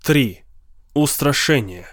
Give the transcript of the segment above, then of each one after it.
3. Устрашение.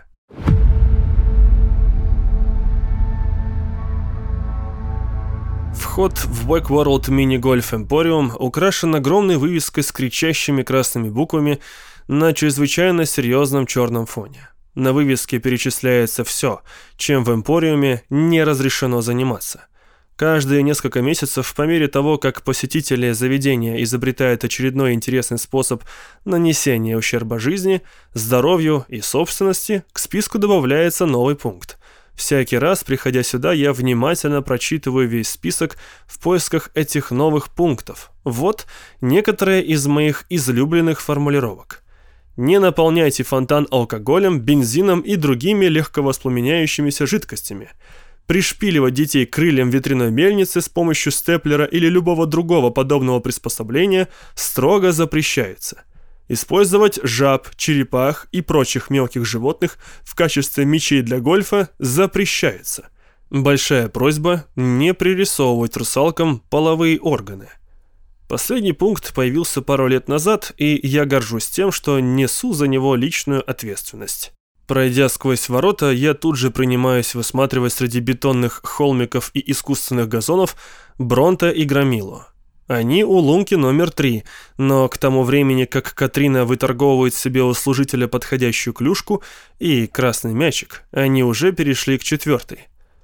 Вход в Black World Mini Golf Emporium украшен огромной вывеской с кричащими красными буквами на чрезвычайно серьезном черном фоне. На вывеске перечисляется все, чем в Эмпориуме не разрешено заниматься. Каждые несколько месяцев, по мере того, как посетители заведения изобретают очередной интересный способ нанесения ущерба жизни, здоровью и собственности, к списку добавляется новый пункт. Всякий раз, приходя сюда, я внимательно прочитываю весь список в поисках этих новых пунктов. Вот некоторые из моих излюбленных формулировок. Не наполняйте фонтан алкоголем, бензином и другими легковоспламеняющимися жидкостями. Пришпиливать детей к крыльям ветряной мельницы с помощью степлера или любого другого подобного приспособления строго запрещается. Использовать жаб, черепах и прочих мелких животных в качестве мячей для гольфа запрещается. Большая просьба не пририсовывать русалкам половые органы. Последний пункт появился пару лет назад, и я горжусь тем, что несу за него личную ответственность. Пройдя сквозь ворота, я тут же принимаюсь высматривать среди бетонных холмиков и искусственных газонов Бронте и Громилу. Они у лунки номер 3, но к тому времени, как Катрина выторговывает себе у служителя подходящую клюшку и красный мячик, они уже перешли к 4.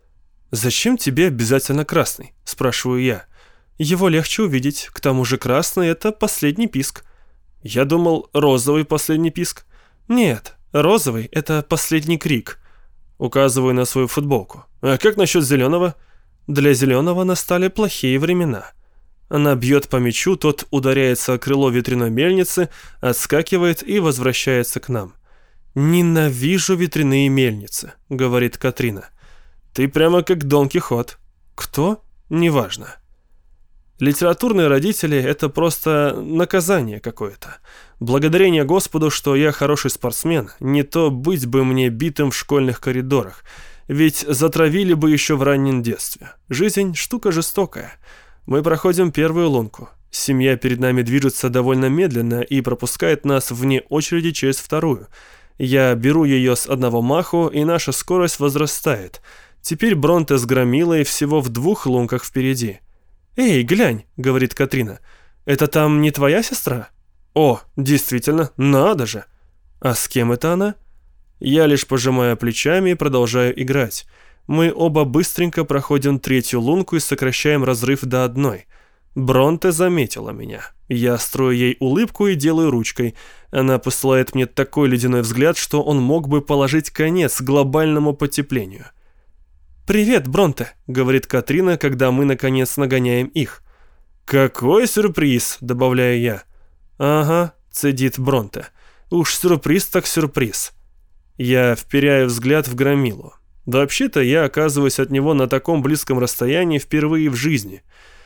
«Зачем тебе обязательно красный?» – спрашиваю я. «Его легче увидеть, к тому же красный – это последний писк». «Я думал, розовый последний писк». «Нет, розовый – это последний крик». Указываю на свою футболку. «А как насчет зеленого?» «Для зеленого настали плохие времена». Она бьет по мячу, тот ударяется о крыло ветряной мельницы, отскакивает и возвращается к нам. «Ненавижу ветряные мельницы», — говорит Катрина. «Ты прямо как Дон Кихот». «Кто? Неважно». Литературные родители — это просто наказание какое-то. Благодарение Господу, что я хороший спортсмен, не то быть бы мне битым в школьных коридорах, ведь затравили бы еще в раннем детстве. Жизнь — штука жестокая. Мы проходим первую лунку. Семья перед нами движется довольно медленно и пропускает нас вне очереди через вторую. Я беру ее с одного маху, и наша скорость возрастает. Теперь Бронте с Громилой всего в 2 лунках впереди. «Эй, глянь», — говорит Катрина, — «это там не твоя сестра?» «О, действительно, надо же!» «А с кем это она?» Я лишь пожимаю плечами и продолжаю играть. Мы оба быстренько проходим 3-ю лунку и сокращаем разрыв до 1. Бронте заметила меня. Я строю ей улыбку и делаю ручкой. Она посылает мне такой ледяной взгляд, что он мог бы положить конец глобальному потеплению. «Привет, Бронте», — говорит Катрина, когда мы, наконец, нагоняем их. «Какой сюрприз», — добавляю я. «Ага», — цедит Бронте. «Уж сюрприз так сюрприз». Я вперяю взгляд в Громилу. Вообще-то я оказываюсь от него на таком близком расстоянии впервые в жизни.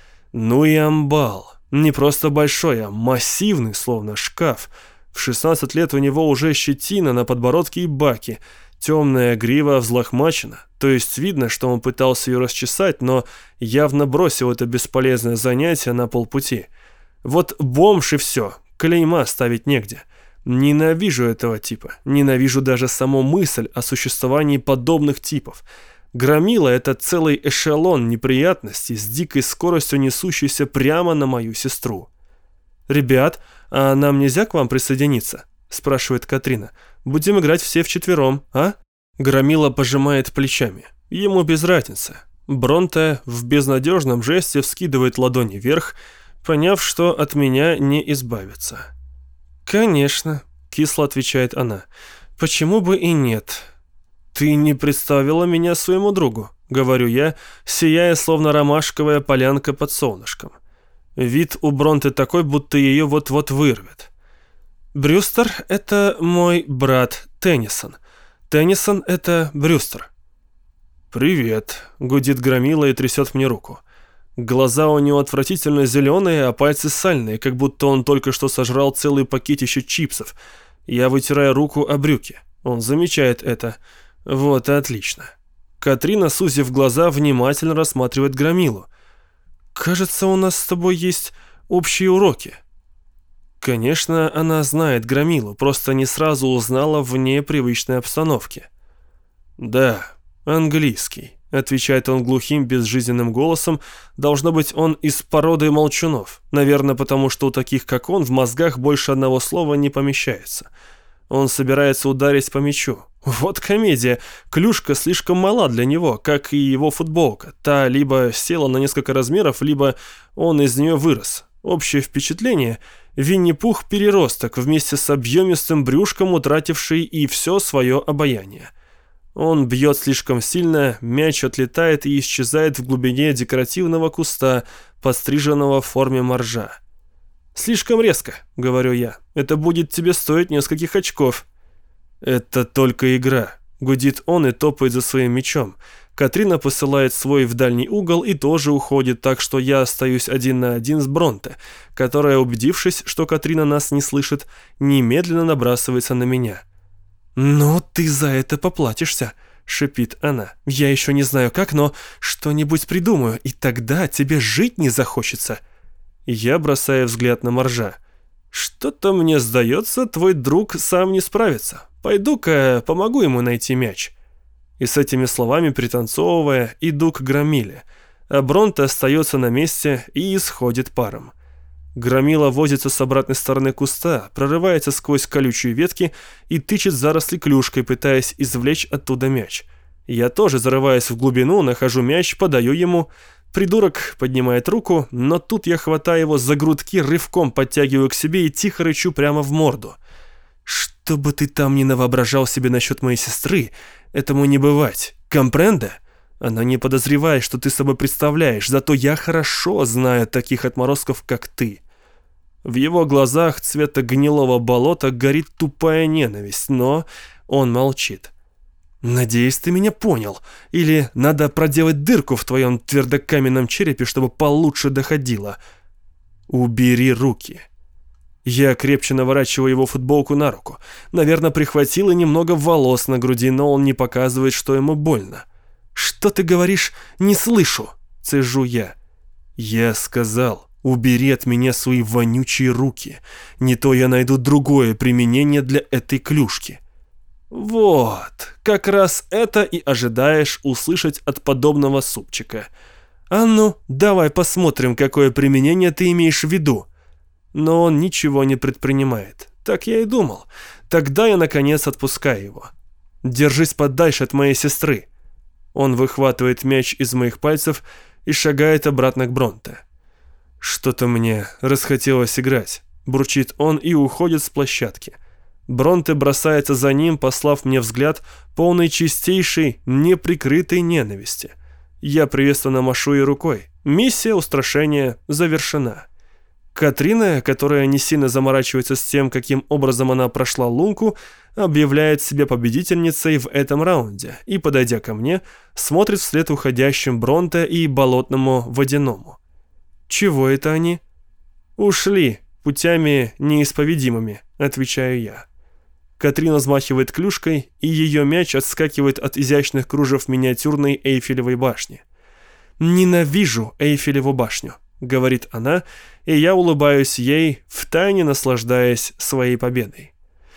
Ну и амбал. Не просто большой, а массивный, словно шкаф. В 16 лет у него уже щетина на подбородке и баке. Темная грива взлохмачена. То есть видно, что он пытался ее расчесать, но явно бросил это бесполезное занятие на полпути. Вот бомж и все. Клейма ставить негде. Ненавижу этого типа. Ненавижу даже саму мысль о существовании подобных типов. Громила — это целый эшелон неприятностей с дикой скоростью, несущийся прямо на мою сестру. «Ребят, а нам нельзя к вам присоединиться?» — спрашивает Катрина. «Будем играть все вчетвером, а?» Громила пожимает плечами. Ему без разницы. Бронте в безнадежном жесте вскидывает ладони вверх, поняв, что от меня не избавиться. «Конечно», — кисло отвечает она. «Почему бы и нет?» «Ты не представила меня своему другу», — говорю я, сияя, словно ромашковая полянка под солнышком. Вид у Бронте такой, будто ее вот-вот вырвет. «Брюстер — это мой брат Теннисон. Теннисон — это Брюстер». «Привет», — гудит Громила и трясет мне руку. Глаза у него отвратительно зеленые, а пальцы сальные, как будто он только что сожрал целый пакетище чипсов. Я вытираю руку о брюки. Он замечает это. Вот и отлично. Катрина, сузив глаза, внимательно рассматривает Громилу. «Кажется, у нас с тобой есть общие уроки». Конечно, она знает Громилу, просто не сразу узнала в непривычной обстановке. «Да, английский», — отвечает он глухим, безжизненным голосом. Должно быть, он из породы молчунов. Наверное, потому что у таких, как он, в мозгах больше одного слова не помещается. Он собирается ударить по мячу. Вот комедия. Клюшка слишком мала для него, как и его футболка. Та либо села на несколько размеров, либо он из нее вырос. Общее впечатление — Винни-Пух переросток вместе с объемистым брюшком, утративший и все свое обаяние. Он бьет слишком сильно, мяч отлетает и исчезает в глубине декоративного куста, подстриженного в форме моржа. «Слишком резко», — говорю я. «Это будет тебе стоить нескольких очков». «Это только игра», — гудит он и топает за своим мячом. Катрина посылает свой в дальний угол и тоже уходит, так что я остаюсь 1 на 1 с Бронте, которая, убедившись, что Катрина нас не слышит, немедленно набрасывается на меня. «Ну, ты за это поплатишься», — шипит она. «Я еще не знаю как, но что-нибудь придумаю, и тогда тебе жить не захочется». Я бросаю взгляд на моржа. «Что-то мне сдается, твой друг сам не справится. Пойду-ка помогу ему найти мяч». И с этими словами, пританцовывая, иду к Громиле, а Бронте остается на месте и исходит паром. Громила возится с обратной стороны куста, прорывается сквозь колючие ветки и тычет заросли клюшкой, пытаясь извлечь оттуда мяч. Я тоже зарываюсь в глубину, нахожу мяч, подаю ему. Придурок поднимает руку, но тут я хватаю его за грудки, рывком подтягиваю к себе и тихо рычу прямо в морду. «Что бы ты там ни навоображал себе насчет моей сестры, этому не бывать. Компренде? Она не подозревает, что ты собой представляешь, зато я хорошо знаю таких отморозков, как ты». В его глазах цвета гнилого болота горит тупая ненависть, но он молчит. «Надеюсь, ты меня понял. Или надо проделать дырку в твоем твердокаменном черепе, чтобы получше доходило. Убери руки». Я крепче наворачиваю его футболку на руку. Наверное, прихватило немного волос на груди, но он не показывает, что ему больно. «Что ты говоришь? Не слышу!» — цежу я. «Я сказал, убери от меня свои вонючие руки. Не то я найду другое применение для этой клюшки». Вот, как раз это и ожидаешь услышать от подобного супчика. «А ну, давай посмотрим, какое применение ты имеешь в виду». Но он ничего не предпринимает. Так я и думал. Тогда я, наконец, отпускаю его. «Держись подальше от моей сестры». Он выхватывает мяч из моих пальцев и шагает обратно к Бронте. «Что-то мне расхотелось играть», — бурчит он и уходит с площадки. Бронте бросается за ним, послав мне взгляд, полный чистейшей, неприкрытой ненависти. Я приветственно машу ей рукой. Миссия устрашения завершена. Катрина, которая не сильно заморачивается с тем, каким образом она прошла лунку, объявляет себя победительницей в этом раунде и, подойдя ко мне, смотрит вслед уходящим Бронте и болотному водяному. «Чего это они?» «Ушли путями неисповедимыми», — отвечаю я. Катрина взмахивает клюшкой, и ее мяч отскакивает от изящных кружев миниатюрной Эйфелевой башни. «Ненавижу Эйфелеву башню», — говорит она, и я улыбаюсь ей, втайне наслаждаясь своей победой.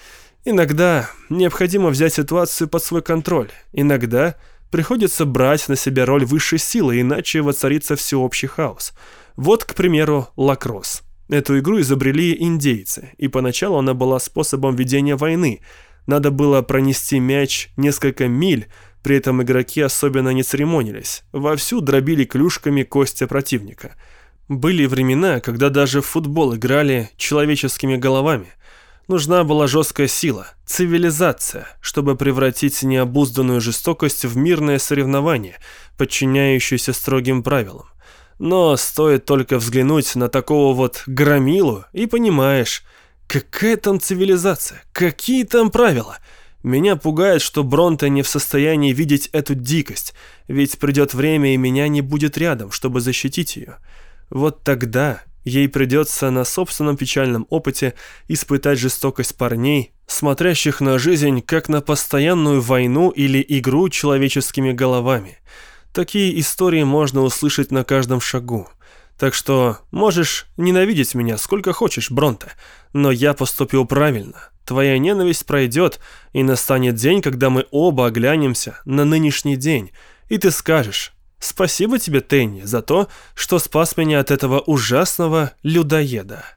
Иногда необходимо взять ситуацию под свой контроль, иногда приходится брать на себя роль высшей силы, иначе воцарится всеобщий хаос. Вот, к примеру, лакросс. Эту игру изобрели индейцы, и поначалу она была способом ведения войны. Надо было пронести мяч несколько миль, при этом игроки особенно не церемонились, вовсю дробили клюшками кости противника. Были времена, когда даже в футбол играли человеческими головами. Нужна была жесткая сила, цивилизация, чтобы превратить необузданную жестокость в мирное соревнование, подчиняющееся строгим правилам. Но стоит только взглянуть на такого вот громилу, и понимаешь, какая там цивилизация, какие там правила. Меня пугает, что Бронте не в состоянии видеть эту дикость, ведь придет время, и меня не будет рядом, чтобы защитить ее. Вот тогда ей придется на собственном печальном опыте испытать жестокость парней, смотрящих на жизнь как на постоянную войну или игру человеческими головами. Такие истории можно услышать на каждом шагу. Так что можешь ненавидеть меня сколько хочешь, Бронте, но я поступил правильно. Твоя ненависть пройдет, и настанет день, когда мы оба оглянемся на нынешний день, и ты скажешь: «Спасибо тебе, Тенни, за то, что спас меня от этого ужасного людоеда».